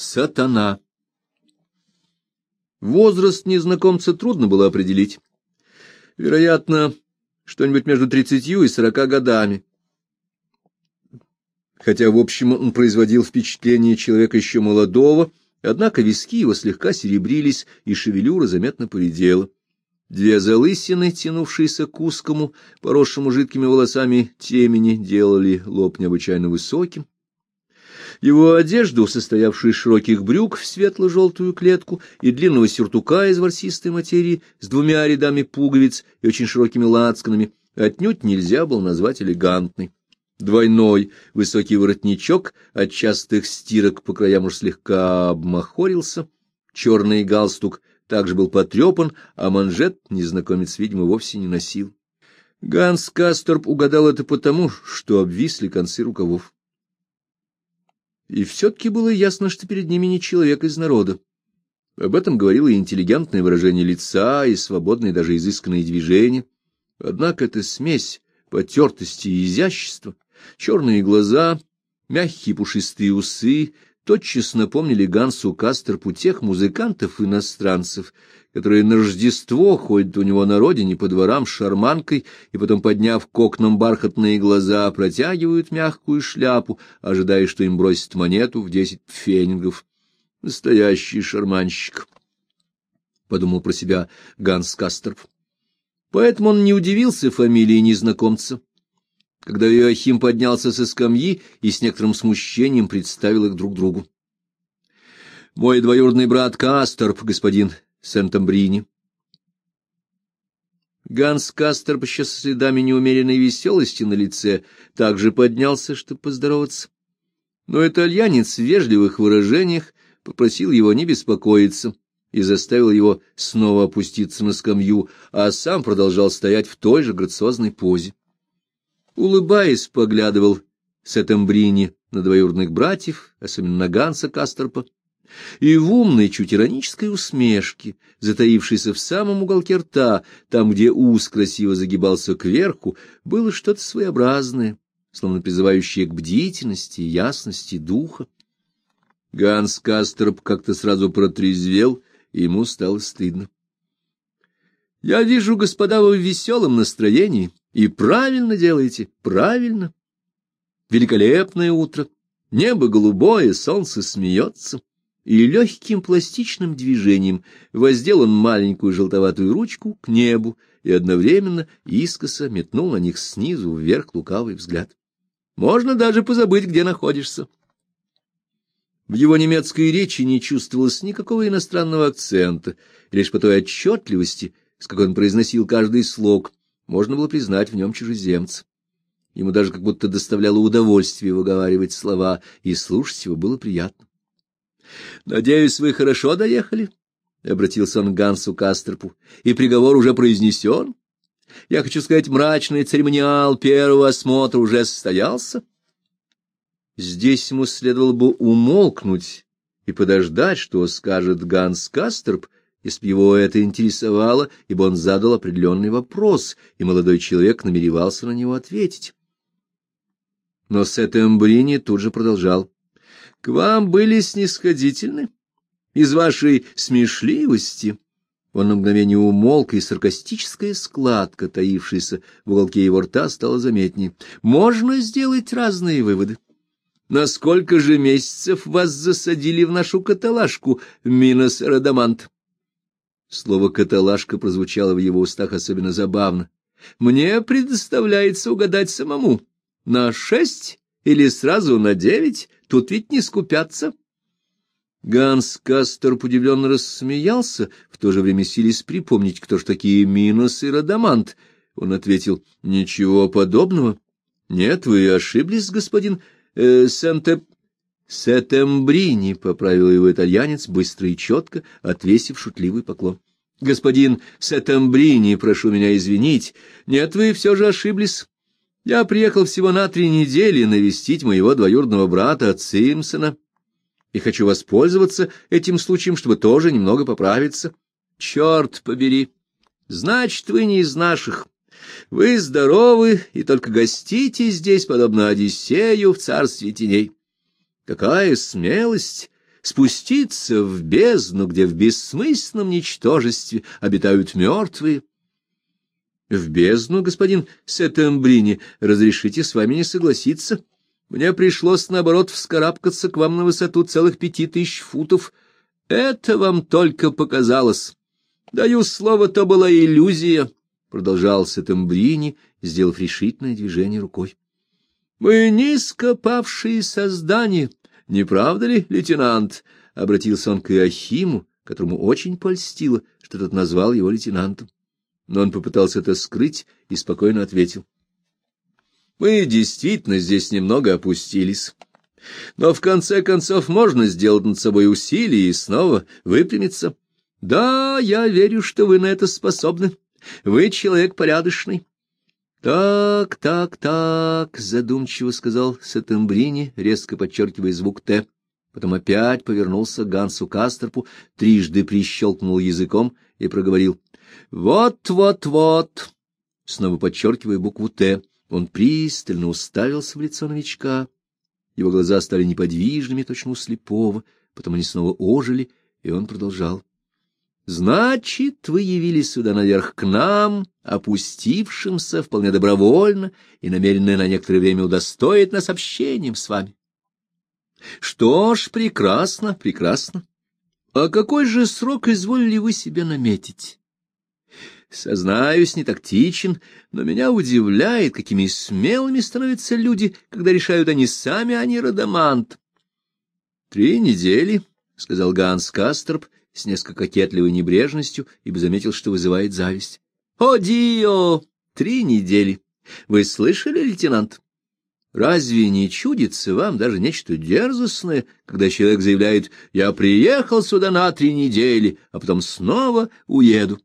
Сатана. Возраст незнакомца трудно было определить. Вероятно, что-нибудь между 30 и 40 годами. Хотя, в общем, он производил впечатление человека еще молодого, однако виски его слегка серебрились, и шевелюра заметно поредела. Две залысины, тянувшиеся к узкому, поросшему жидкими волосами темени, делали лоб необычайно высоким. Его одежду, состоявшую из широких брюк в светло-желтую клетку и длинного сюртука из ворсистой материи с двумя рядами пуговиц и очень широкими лацканами, отнюдь нельзя было назвать элегантной. Двойной высокий воротничок от частых стирок по краям уж слегка обмахорился, черный галстук также был потрепан, а манжет незнакомец, видимо, вовсе не носил. Ганс Касторп угадал это потому, что обвисли концы рукавов. И все-таки было ясно, что перед ними не человек из народа. Об этом говорило и интеллигентное выражение лица, и свободные даже изысканные движения. Однако эта смесь потертости и изящества, черные глаза, мягкие пушистые усы тотчас напомнили Гансу Касторпу тех музыкантов-иностранцев, которые на Рождество ходят у него на родине по дворам с шарманкой и потом, подняв к окнам бархатные глаза, протягивают мягкую шляпу, ожидая, что им бросят монету в 10 пфеннингов. Настоящий шарманщик, — подумал про себя Ганс Касторп. Поэтому он не удивился фамилии незнакомца, когда Иоахим поднялся со скамьи и с некоторым смущением представил их друг другу. — Мой двоюродный брат Касторп, господин Сент-Амбрини. Ганс Касторп, еще со следами неумеренной веселости на лице, также поднялся, чтобы поздороваться. Но итальянец в вежливых выражениях попросил его не беспокоиться и заставил его снова опуститься на скамью, а сам продолжал стоять в той же грациозной позе. Улыбаясь, поглядывал Сент-Амбрини на двоюродных братьев, особенно на Ганса Касторпа, и в умной, чуть иронической усмешке, затаившейся в самом уголке рта, там, где ус красиво загибался кверху, было что-то своеобразное, словно призывающее к бдительности и ясности духа. Ганс Касторп как-то сразу протрезвел, и ему стало стыдно. — Я вижу, господа, вы в веселом настроении, и правильно делаете, правильно. Великолепное утро, небо голубое, солнце смеется. И легким пластичным движением воздел он маленькую желтоватую ручку к небу и одновременно искоса метнул на них снизу вверх лукавый взгляд. Можно даже позабыть, где находишься. В его немецкой речи не чувствовалось никакого иностранного акцента, лишь по той отчетливости, с какой он произносил каждый слог, можно было признать в нем чужеземца. Ему даже как будто доставляло удовольствие выговаривать слова, и слушать его было приятно. — Надеюсь, вы хорошо доехали? — обратился он к Гансу Касторпу. — И приговор уже произнесен? Я хочу сказать, мрачный церемониал первого осмотра уже состоялся? Здесь ему следовало бы умолкнуть и подождать, что скажет Ганс Касторп, если бы его это интересовало, ибо он задал определенный вопрос, и молодой человек намеревался на него ответить. Но Сент-Амбрини тут же продолжал. — К вам были снисходительны? Из вашей смешливости... Он на мгновение умолк, и саркастическая складка, таившаяся в уголке его рта, стала заметнее. Можно сделать разные выводы. На сколько же месяцев вас засадили в нашу каталажку, Минос Радамант? Слово «каталажка» прозвучало в его устах особенно забавно. Мне предоставляется угадать самому. На 6 или сразу на 9? Тут ведь не скупятся. Ганс Касторп удивленно рассмеялся, в то же время силясь припомнить, кто ж такие Минос и Радамант. Он ответил: — Ничего подобного. Нет, вы ошиблись, господин Сент-Амбрини, — поправил его итальянец быстро и четко, отвесив шутливый поклон. — Господин Сент-Амбрини, прошу меня извинить. Нет, вы все же ошиблись. Я приехал всего на 3 недели навестить моего двоюродного брата Цимсона. И хочу воспользоваться этим случаем, чтобы тоже немного поправиться. Черт побери! Значит, вы не из наших. Вы здоровы и только гостите здесь, подобно Одиссею в царстве теней. Какая смелость! спуститься в бездну, где в бессмысленном ничтожестве обитают мертвые. В бездну, господин Сеттембрини, разрешите с вами не согласиться. Мне пришлось, наоборот, вскарабкаться к вам на высоту целых 5000 футов. Это вам только показалось. Даю слово, то была иллюзия, — продолжал Сеттембрини, сделав решительное движение рукой. Мы низко павшие создания, не правда ли, лейтенант? — обратился он к Иоахиму, которому очень польстило, что тот назвал его лейтенантом. Но он попытался это скрыть и спокойно ответил. Мы действительно здесь немного опустились. Но в конце концов можно сделать над собой усилие и снова выпрямиться. Да, я верю, что вы на это способны. Вы человек порядочный. Так, задумчиво сказал Сеттембрини, резко подчеркивая звук «Т». Потом опять повернулся к Гансу Кастерпу, трижды прищелкнул языком и проговорил. Вот, снова подчеркивая букву «Т». Он пристально уставился в лицо новичка. Его глаза стали неподвижными, точно у слепого, потом они снова ожили, и он продолжал. Значит, вы явились сюда наверх к нам, опустившимся вполне добровольно и намеренные на некоторое время удостоить нас общением с вами. Что ж, прекрасно. А какой же срок изволили вы себе наметить? Сознаюсь, не тактичен, но меня удивляет, какими смелыми становятся люди, когда решают они сами, а не Радамант. 3 недели, — сказал Ганс Кастерп с несколько кокетливой небрежностью, ибо заметил, что вызывает зависть. — О, Дио! 3 недели! Вы слышали, лейтенант? Разве не чудится вам даже нечто дерзостное, когда человек заявляет «Я приехал сюда на 3 недели, а потом снова уеду»?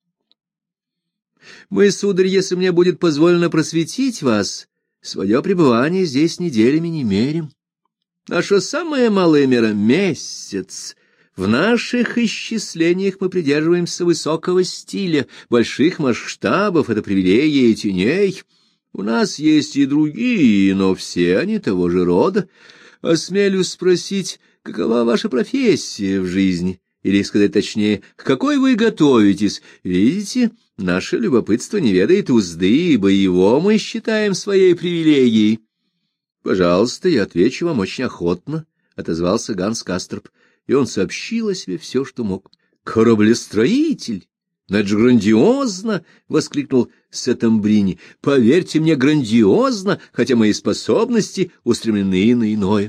Мы, сударь, если мне будет позволено просветить вас, свое пребывание здесь неделями не мерим. Наша самая малая мера — месяц. В наших исчислениях мы придерживаемся высокого стиля, больших масштабов, это привилегия теней. У нас есть и другие, но все они того же рода. Осмелюсь спросить, какова ваша профессия в жизни? Или, сказать точнее, к какой вы готовитесь? Видите, наше любопытство не ведает узды, ибо его мы считаем своей привилегией. — Пожалуйста, я отвечу вам очень охотно, — отозвался Ганс Кастерп, и он сообщил о себе все, что мог. — Кораблестроитель! Ну, это же грандиозно! — воскликнул Сеттембрини. — Поверьте мне, грандиозно, хотя мои способности устремлены на иное.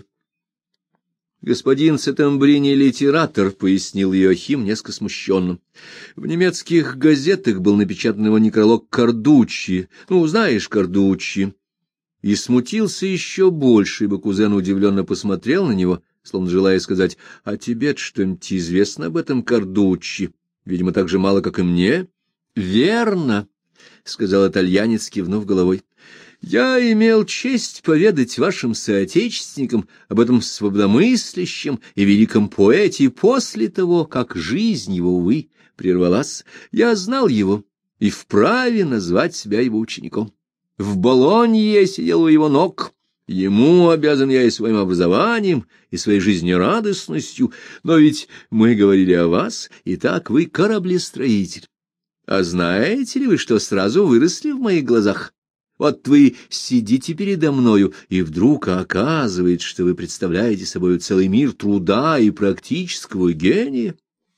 Господин Сеттембрини — литератор, — пояснил Иоахим несколько смущенным. В немецких газетах был напечатан его некролог Кардуччи. Знаешь, Кардуччи. И смутился еще больше, ибо кузен удивленно посмотрел на него, словно желая сказать, а тебе-то что-нибудь известно об этом Кардуччи? Видимо, так же мало, как и мне. — Верно, — сказал итальянец, кивнув головой. Я имел честь поведать вашим соотечественникам об этом свободомыслящем и великом поэте после того, как жизнь его, увы, прервалась. Я знал его и вправе назвать себя его учеником. В Болонье я сидел у его ног. Ему обязан я и своим образованием, и своей жизнерадостностью, но ведь мы говорили о вас, и так вы кораблестроитель. А знаете ли вы, что сразу выросли в моих глазах? Вот вы сидите передо мною, и вдруг оказывается, что вы представляете собой целый мир труда и практического гения.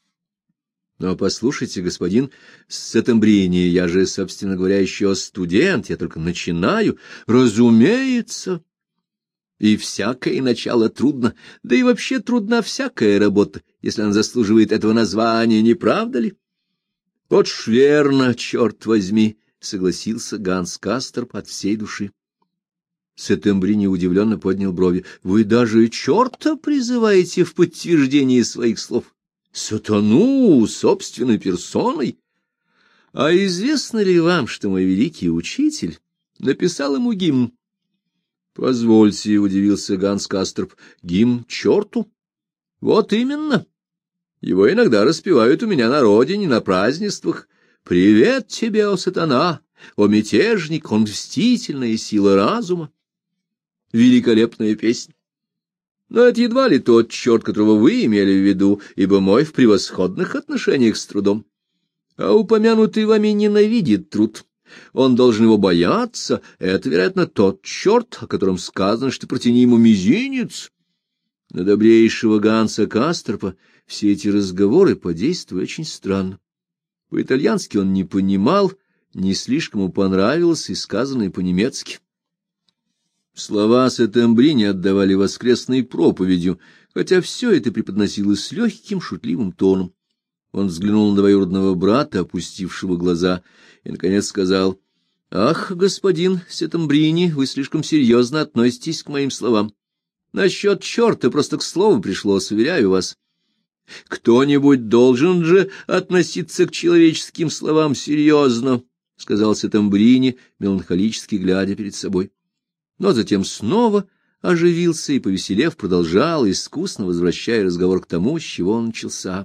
Но послушайте, господин Сеттембрини, я же, собственно говоря, еще студент, я только начинаю. Разумеется. И всякое начало трудно, да и вообще трудна всякая работа, если она заслуживает этого названия, не правда ли? Вот ж верно, черт возьми, — согласился Ганс Кастерп от всей души. Сеттембрини удивленно поднял брови. — Вы даже черта призываете в подтверждение своих слов? Сатану собственной персоной? А известно ли вам, что мой великий учитель написал ему гимн? — Позвольте, — удивился Ганс Кастерп, — гимн черту? — Вот именно. Его иногда распевают у меня на родине, на празднествах. Привет тебе, о сатана, о мятежник, о мстительная сила разума. Великолепная песня. Но это едва ли тот черт, которого вы имели в виду, ибо мой в превосходных отношениях с трудом. А упомянутый вами ненавидит труд. Он должен его бояться. Это, вероятно, тот черт, о котором сказано, что протяни ему мизинец. На добрейшего Ганса Касторпа все эти разговоры подействовали очень странно. По-итальянски он не понимал, не слишком ему понравилось и сказанное по-немецки. Слова Сеттембрини отдавали воскресной проповедью, хотя все это преподносилось с легким шутливым тоном. Он взглянул на двоюродного брата, опустившего глаза, и, наконец, сказал: «Ах, господин Сеттембрини, вы слишком серьезно относитесь к моим словам. Насчет черта просто к слову пришлось, уверяю вас. Кто-нибудь должен же относиться к человеческим словам серьезно», — сказал Сеттембрини, меланхолически глядя перед собой. Но затем снова оживился и, повеселев, продолжал, искусно возвращая разговор к тому, с чего он начался.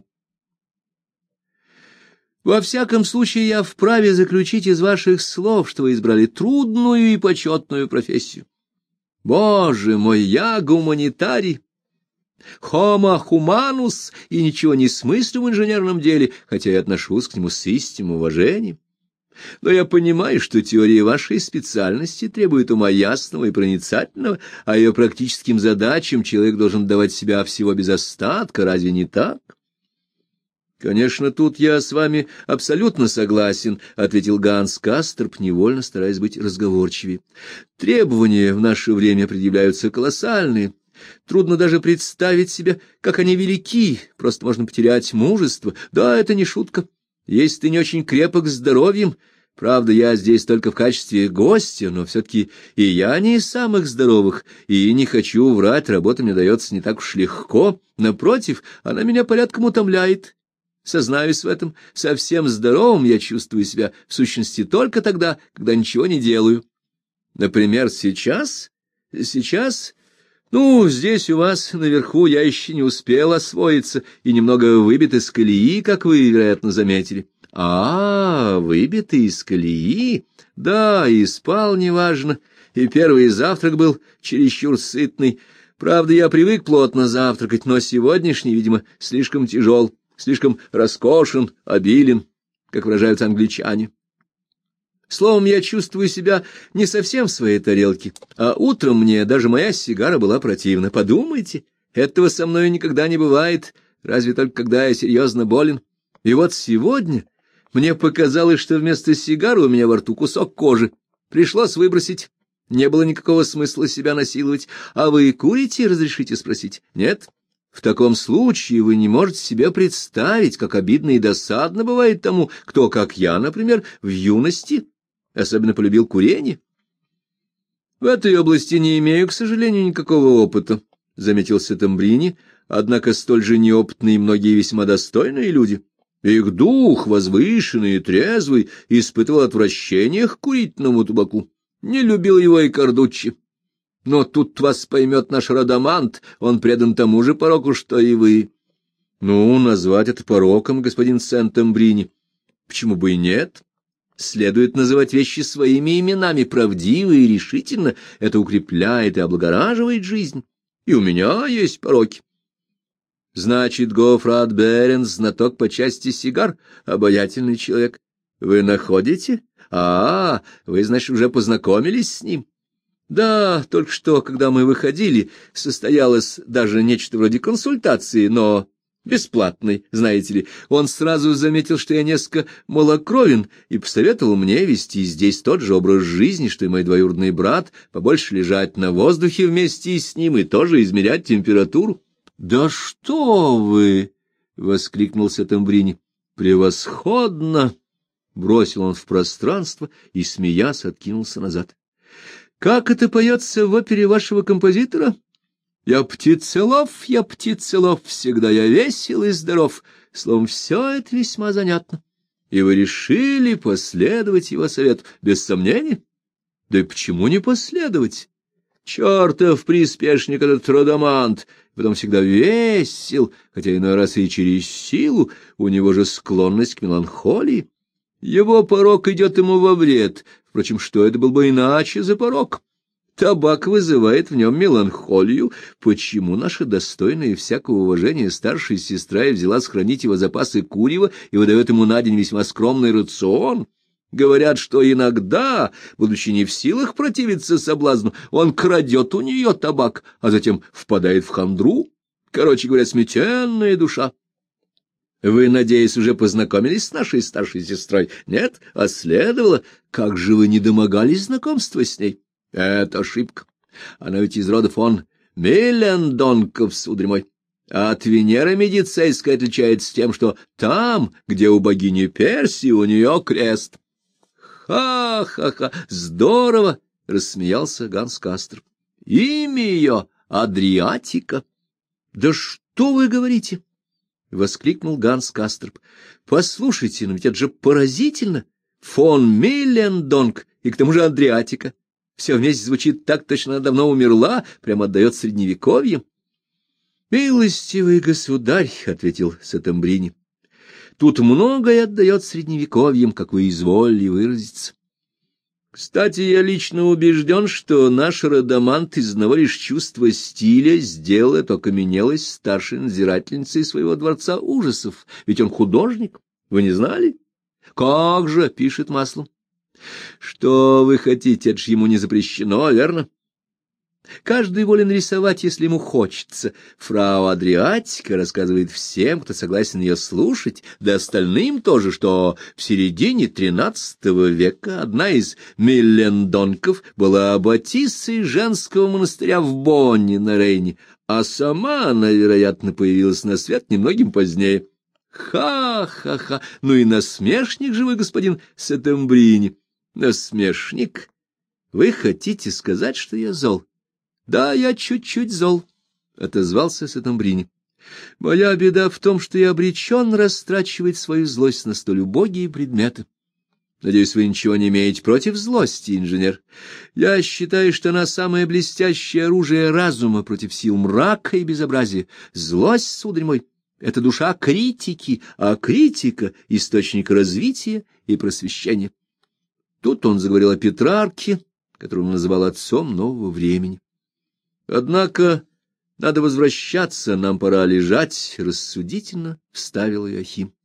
«Во всяком случае, я вправе заключить из ваших слов, что вы избрали трудную и почетную профессию. Боже мой, я гуманитарий, homo humanus, и ничего не смыслю в инженерном деле, хотя и отношусь к нему с истинным уважением. Но я понимаю, что теория вашей специальности требует ума ясного и проницательного, а ее практическим задачам человек должен давать себя всего без остатка, разве не так?» «Конечно, тут я с вами абсолютно согласен», — ответил Ганс Касторп, невольно стараясь быть разговорчивее. «Требования в наше время предъявляются колоссальные. Трудно даже представить себе, как они велики, просто можно потерять мужество. Да, это не шутка. Если ты не очень крепок здоровьем, правда, я здесь только в качестве гостя, но все-таки и я не из самых здоровых, и не хочу врать, работа мне дается не так уж легко. Напротив, она меня порядком утомляет. Сознаюсь в этом, совсем здоровым я чувствую себя, в сущности, только тогда, когда ничего не делаю. Например, сейчас, здесь у вас наверху я еще не успел освоиться и немного выбит из колеи, как вы, вероятно, заметили. Выбит из колеи? Да, и спал неважно, и первый завтрак был чересчур сытный. Правда, я привык плотно завтракать, но сегодняшний, видимо, слишком тяжел. Слишком роскошен, обилен, как выражаются англичане. Словом, я чувствую себя не совсем в своей тарелке, а утром мне даже моя сигара была противна. Подумайте, этого со мной никогда не бывает, разве только когда я серьезно болен. И вот сегодня мне показалось, что вместо сигары у меня во рту кусок кожи. Пришлось выбросить. Не было никакого смысла себя насиловать. А вы курите, разрешите спросить? Нет? В таком случае вы не можете себе представить, как обидно и досадно бывает тому, кто, как я, например, в юности особенно полюбил курение. В этой области не имею, к сожалению, никакого опыта, — заметил Сеттембрини, однако столь же неопытные многие весьма достойные люди. Их дух, возвышенный и трезвый, испытывал отвращение к курительному табаку. Не любил его и Кардуччи. Но тут вас поймет наш Радамант, он предан тому же пороку, что и вы. Назвать это пороком, господин Сеттембрини. Почему бы и нет? Следует называть вещи своими именами, правдиво и решительно. Это укрепляет и облагораживает жизнь. И у меня есть пороки. Значит, Гофрат Беренс, знаток по части сигар, обаятельный человек. Вы находите? Вы, значит, уже познакомились с ним? Да, только что, когда мы выходили, состоялось даже нечто вроде консультации, но бесплатной, знаете ли. Он сразу заметил, что я несколько малокровен, и посоветовал мне вести здесь тот же образ жизни, что и мой двоюродный брат, побольше лежать на воздухе вместе с ним и тоже измерять температуру. — Да что вы! — воскликнул Сеттембрини. — Превосходно! — бросил он в пространство и, смеясь, откинулся назад. — Как это поется в опере вашего композитора? Я птицелов, всегда я весел и здоров. Словом, все это весьма занятно. И вы решили последовать его совету, без сомнения? Да и почему не последовать? Чертов приспешник этот Радамант, потом всегда весел, хотя иной раз и через силу, у него же склонность к меланхолии. Его порок идет ему во вред. Впрочем, что это был бы иначе за порок? Табак вызывает в нем меланхолию. Почему наша достойная всякого уважения старшая сестра взяла сохранить его запасы курева и выдает ему на день весьма скромный рацион? Говорят, что иногда, будучи не в силах противиться соблазну, он крадет у нее табак, а затем впадает в хандру. Короче говоря, сметенная душа. Вы, надеюсь, уже познакомились с нашей старшей сестрой? Нет? А следовало? Как же вы не домогались знакомства с ней? Это ошибка. Она ведь из рода фон Миллендонков, сударь мой. А от Венеры Медицейской отличается тем, что там, где у богини Персии, у нее крест. Ха-ха-ха! Здорово! — рассмеялся Ганс Касторп. Имя ее Адриатика. Да что вы говорите? — воскликнул Ганс Касторп. — Послушайте, но ведь это же поразительно! Фон Миллендонк и к тому же Адриатика. Все вместе звучит так, точно она давно умерла, прямо отдает средневековьем. — Милостивый государь, — ответил Сеттембрини, — тут многое отдает средневековьем, как вы изволили выразиться. Кстати, я лично убежден, что наш Радамант из одного лишь чувства стиля сделал эту окаменелость старшей надзирательницей своего дворца ужасов, ведь он художник, вы не знали? Как же, пишет маслом. Что вы хотите, это ж ему не запрещено, верно? Каждый волен рисовать, если ему хочется. Фрау Адриатика рассказывает всем, кто согласен ее слушать, да остальным тоже, что в середине XIII века одна из Миллендонков была аббатиссой женского монастыря в Бонне на Рейне, а сама она, вероятно, появилась на свет немногим позднее. Ха-ха-ха! Ну и насмешник же вы, господин Сеттембрини. Насмешник? Вы хотите сказать, что я зол? Да, я чуть-чуть зол, — отозвался Сеттембрини. Моя беда в том, что я обречен растрачивать свою злость на столь убогие предметы. Надеюсь, вы ничего не имеете против злости, инженер. Я считаю, что она самое блестящее оружие разума против сил мрака и безобразия. Злость, сударь мой, — это душа критики, а критика — источник развития и просвещения. Тут он заговорил о Петрарке, которого он называл отцом нового времени. Однако надо возвращаться, нам пора лежать, — рассудительно вставил Иоахим.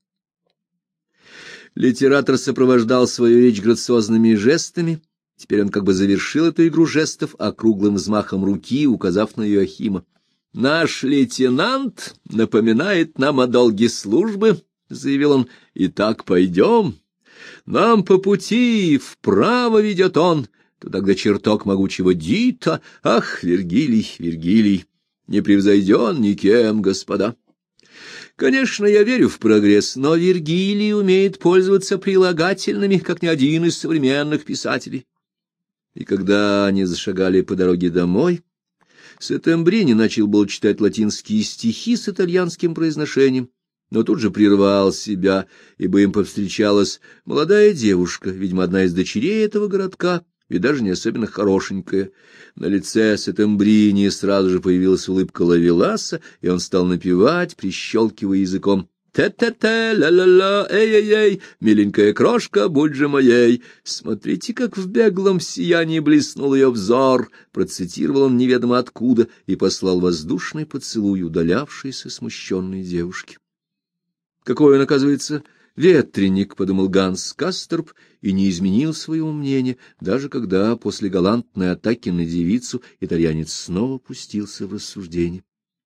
Литератор сопровождал свою речь грациозными жестами. Теперь он как бы завершил эту игру жестов округлым взмахом руки, указав на Иоахима. — Наш лейтенант напоминает нам о долге службы, — заявил он. — Итак, пойдем. Нам по пути вправо ведет он, туда, где чертог могучего Дита. Ах, Вергилий, Вергилий, не превзойден никем, господа. Конечно, я верю в прогресс, но Вергилий умеет пользоваться прилагательными, как ни один из современных писателей. И когда они зашагали по дороге домой, Сеттембрини начал был читать латинские стихи с итальянским произношением, но тут же прервал себя, ибо им повстречалась молодая девушка, видимо, одна из дочерей этого городка, и даже не особенно хорошенькая. На лице Сеттембрини сразу же появилась улыбка ловеласа, и он стал напевать, прищелкивая языком. «Те-те-те, ля-ля-ля, эй-эй-эй, миленькая крошка, будь же моей! Смотрите, как в беглом сиянии блеснул ее взор!» Процитировал он неведомо откуда и послал воздушный поцелуй удалявшейся смущенной девушке. «Какой он, оказывается, ветреник!» — подумал Ганс Касторп и не изменил своего мнения, даже когда после галантной атаки на девицу итальянец снова пустился в рассуждение.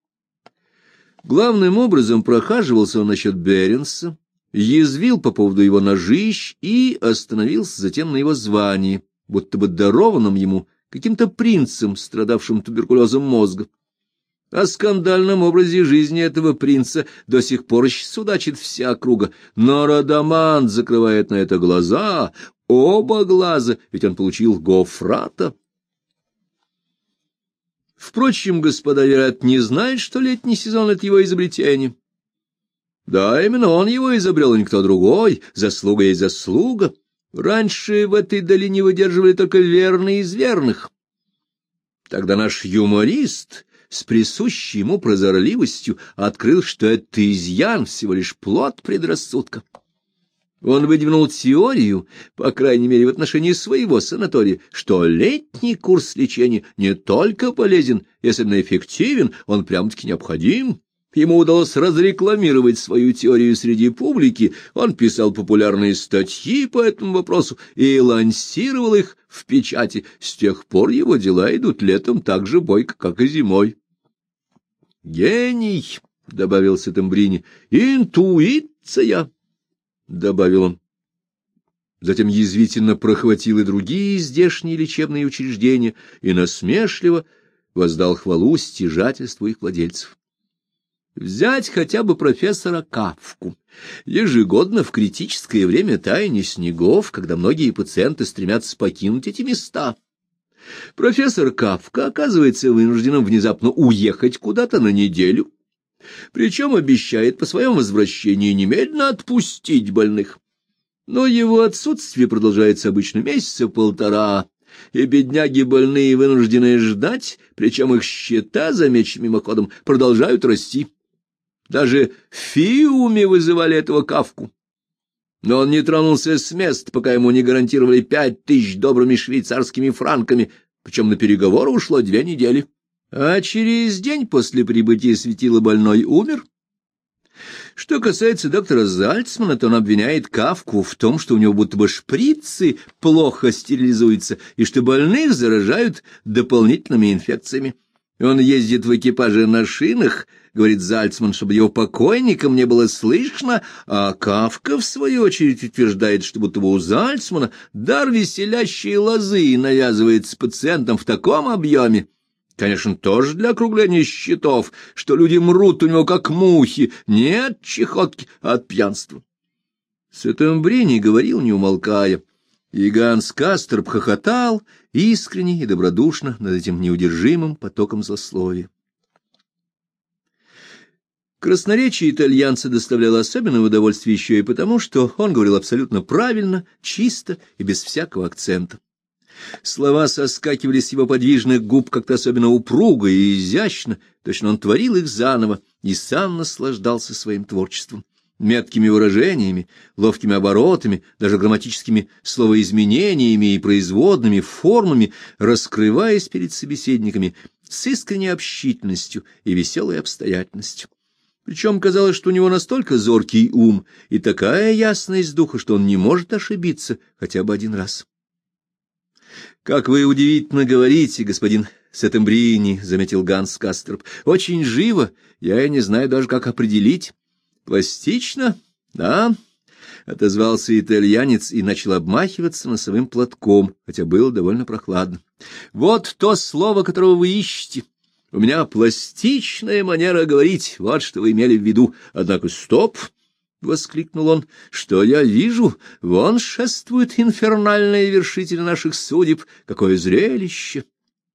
Главным образом прохаживался он насчет Беренса, язвил по поводу его ножищ и остановился затем на его звании, будто бы дарованном ему каким-то принцем, страдавшим туберкулезом мозга. О скандальном образе жизни этого принца до сих пор судачит вся округа, но Радамант закрывает на это глаза, оба глаза, ведь он получил гофрата. Впрочем, господа, вероятно, не знают, что летний сезон — это его изобретение. Да, именно он его изобрел, а никто другой. Заслуга есть заслуга. Раньше в этой долине выдерживали только верные из верных. Тогда наш юморист с присущей ему прозорливостью открыл, что это изъян, всего лишь плод предрассудка. Он выдвинул теорию, по крайней мере в отношении своего санатория, что летний курс лечения не только полезен, если он эффективен, он прям-таки необходим. Ему удалось разрекламировать свою теорию среди публики, он писал популярные статьи по этому вопросу и лансировал их в печати. С тех пор его дела идут летом так же бойко, как и зимой. «Гений», — добавил Сеттембрини, — «интуиция», — добавил он. Затем язвительно прохватил и другие здешние лечебные учреждения и насмешливо воздал хвалу стяжательству их владельцев. Взять хотя бы профессора Кафку. Ежегодно в критическое время таяния снегов, когда многие пациенты стремятся покинуть эти места, профессор Кафка оказывается вынужденным внезапно уехать куда-то на неделю, причем обещает по своем возвращении немедленно отпустить больных. Но его отсутствие продолжается обычно месяца полтора, и бедняги больные вынуждены ждать, причем их счета, замечу мимоходом, продолжают расти. Даже в Фиуме вызывали этого Кафку. Но он не тронулся с места, пока ему не гарантировали 5000 добрыми швейцарскими франками, причем на переговоры ушло 2 недели. А через день после прибытия светила больной умер. Что касается доктора Зальцмана, то он обвиняет Кафку в том, что у него будто бы шприцы плохо стерилизуются и что больных заражают дополнительными инфекциями. Он ездит в экипаже на шинах, говорит Зальцман, чтобы его покойникам не было слышно, а Кафка, в свою очередь, утверждает, что будто бы у Зальцмана дар веселящей лозы навязывается пациентам в таком объеме, конечно, тоже для округления счетов, что люди мрут у него как мухи, не от чехотки, а от пьянства. Сеттембрини говорил, не умолкая, и Ганс Касторп хохотал искренне и добродушно над этим неудержимым потоком злословия. Красноречие итальянца доставляло особенное удовольствие еще и потому, что он говорил абсолютно правильно, чисто и без всякого акцента. Слова соскакивали с его подвижных губ как-то особенно упруго и изящно, точно он творил их заново и сам наслаждался своим творчеством, меткими выражениями, ловкими оборотами, даже грамматическими словоизменениями и производными формами, раскрываясь перед собеседниками с искренней общительностью и веселой обстоятельностью. Причем казалось, что у него настолько зоркий ум и такая ясность духа, что он не может ошибиться хотя бы один раз. — Как вы удивительно говорите, господин Сеттембрини, — заметил Ганс Касторп. — Очень живо, я и не знаю даже, как определить. — Пластично, да, — отозвался итальянец и начал обмахиваться носовым платком, хотя было довольно прохладно. — Вот то слово, которого вы ищете. У меня пластичная манера говорить, вот что вы имели в виду. Однако стоп! — воскликнул он. — Что я вижу? Вон шествуют инфернальные вершители наших судеб. Какое зрелище!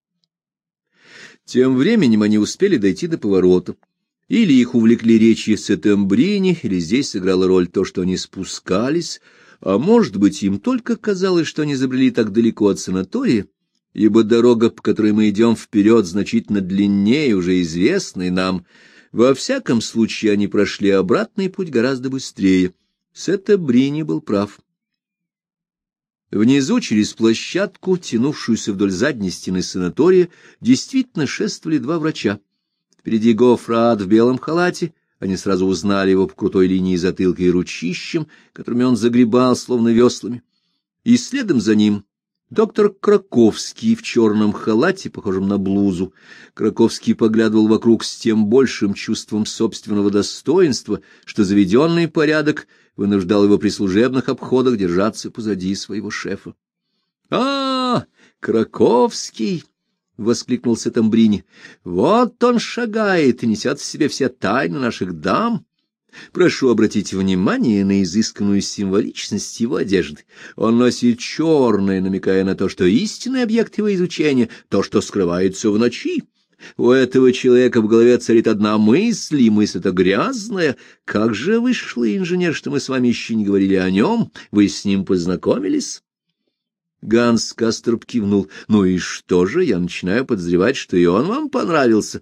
Тем временем они успели дойти до поворота. Или их увлекли речи Сеттембрини, или здесь сыграла роль то, что они спускались, а может быть, им только казалось, что они забрели так далеко от санатория, ибо дорога, по которой мы идем вперед, значительно длиннее, уже известной нам. Во всяком случае, они прошли обратный путь гораздо быстрее. Сеттембрини был прав. Внизу, через площадку, тянувшуюся вдоль задней стены санатория, действительно шествовали 2 врача. Впереди Гофрат в белом халате, они сразу узнали его по крутой линии затылка и ручищам, которыми он загребал, словно веслами. И следом за ним доктор Краковский в черном халате, похожем на блузу. Краковский поглядывал вокруг с тем большим чувством собственного достоинства, что заведенный порядок вынуждал его при служебных обходах держаться позади своего шефа. — А, Краковский! — воскликнул Сеттембрини. — Вот он шагает и несет в себе все тайны наших дам. Прошу обратить внимание на изысканную символичность его одежды. Он носит черное, намекая на то, что истинный объект его изучения — то, что скрывается в ночи. У этого человека в голове царит одна мысль, и мысль-то грязная. Как же вышло, инженер, что мы с вами еще не говорили о нем? Вы с ним познакомились? Ганс Касторп кивнул. — Ну и что же, я начинаю подозревать, что и он вам понравился. —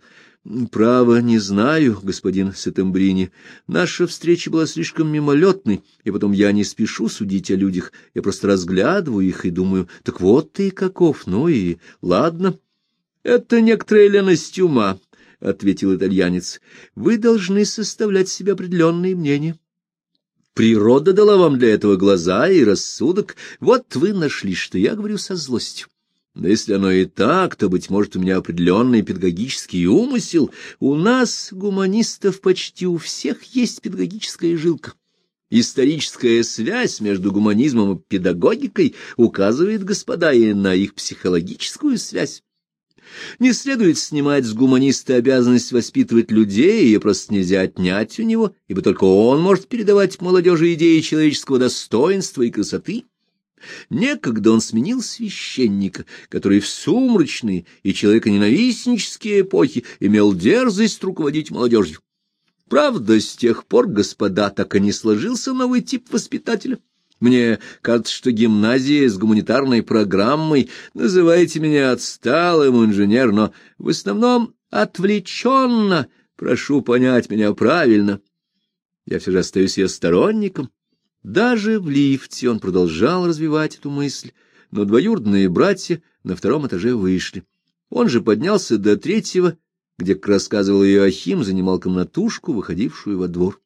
— Право, не знаю, господин Сеттембрини. Наша встреча была слишком мимолетной, и потом я не спешу судить о людях, я просто разглядываю их и думаю, так вот ты каков, ну и ладно. — Это некоторая леность ума, — ответил итальянец. — Вы должны составлять себе определенные мнения. Природа дала вам для этого глаза и рассудок, вот вы нашли, что я говорю со злостью. Но если оно и так, то, быть может, у меня определенный педагогический умысел. У нас, гуманистов, почти у всех есть педагогическая жилка. Историческая связь между гуманизмом и педагогикой указывает, господа, и на их психологическую связь. Не следует снимать с гуманиста обязанность воспитывать людей, ее просто нельзя отнять у него, ибо только он может передавать молодежи идеи человеческого достоинства и красоты. Некогда он сменил священника, который в сумрачные и человеконенавистнические эпохи имел дерзость руководить молодежью. Правда, с тех пор, господа, так и не сложился новый тип воспитателя. Мне кажется, что гимназия с гуманитарной программой, называйте меня отсталым инженер, но в основном отвлеченно, прошу понять меня правильно. Я все же остаюсь ее сторонником. Даже в лифте он продолжал развивать эту мысль, но двоюродные братья на втором этаже вышли. Он же поднялся до третьего, где, как рассказывал Иоахим, занимал комнатушку, выходившую во двор.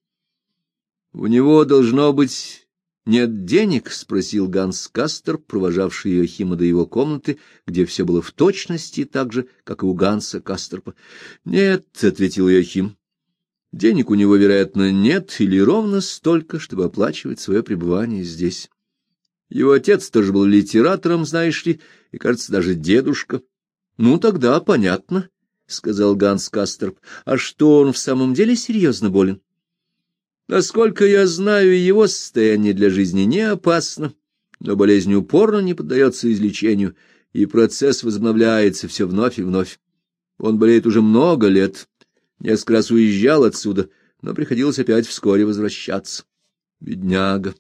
— У него, должно быть, нет денег? — спросил Ганс Касторп, провожавший Иоахима до его комнаты, где все было в точности так же, как и у Ганса Касторпа. — Нет, — ответил Иоахим. Денег у него, вероятно, нет, или ровно столько, чтобы оплачивать свое пребывание здесь. Его отец тоже был литератором, знаешь ли, и, кажется, даже дедушка. — Ну, тогда понятно, — сказал Ганс Касторп. — А что, он в самом деле серьезно болен? — Насколько я знаю, его состояние для жизни не опасно, но болезнь упорно не поддается излечению, и процесс возобновляется все вновь и вновь. Он болеет уже много лет. Несколько раз уезжал отсюда, но приходилось опять вскоре возвращаться. Бедняга.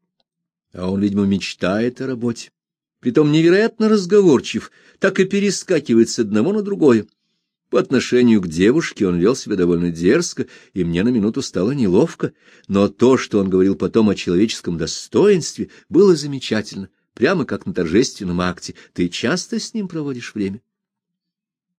А он, видимо, мечтает о работе. Притом невероятно разговорчив, так и перескакивает с одного на другое. По отношению к девушке он вел себя довольно дерзко, и мне на минуту стало неловко, но то, что он говорил потом о человеческом достоинстве, было замечательно, прямо как на торжественном акте. Ты часто с ним проводишь время?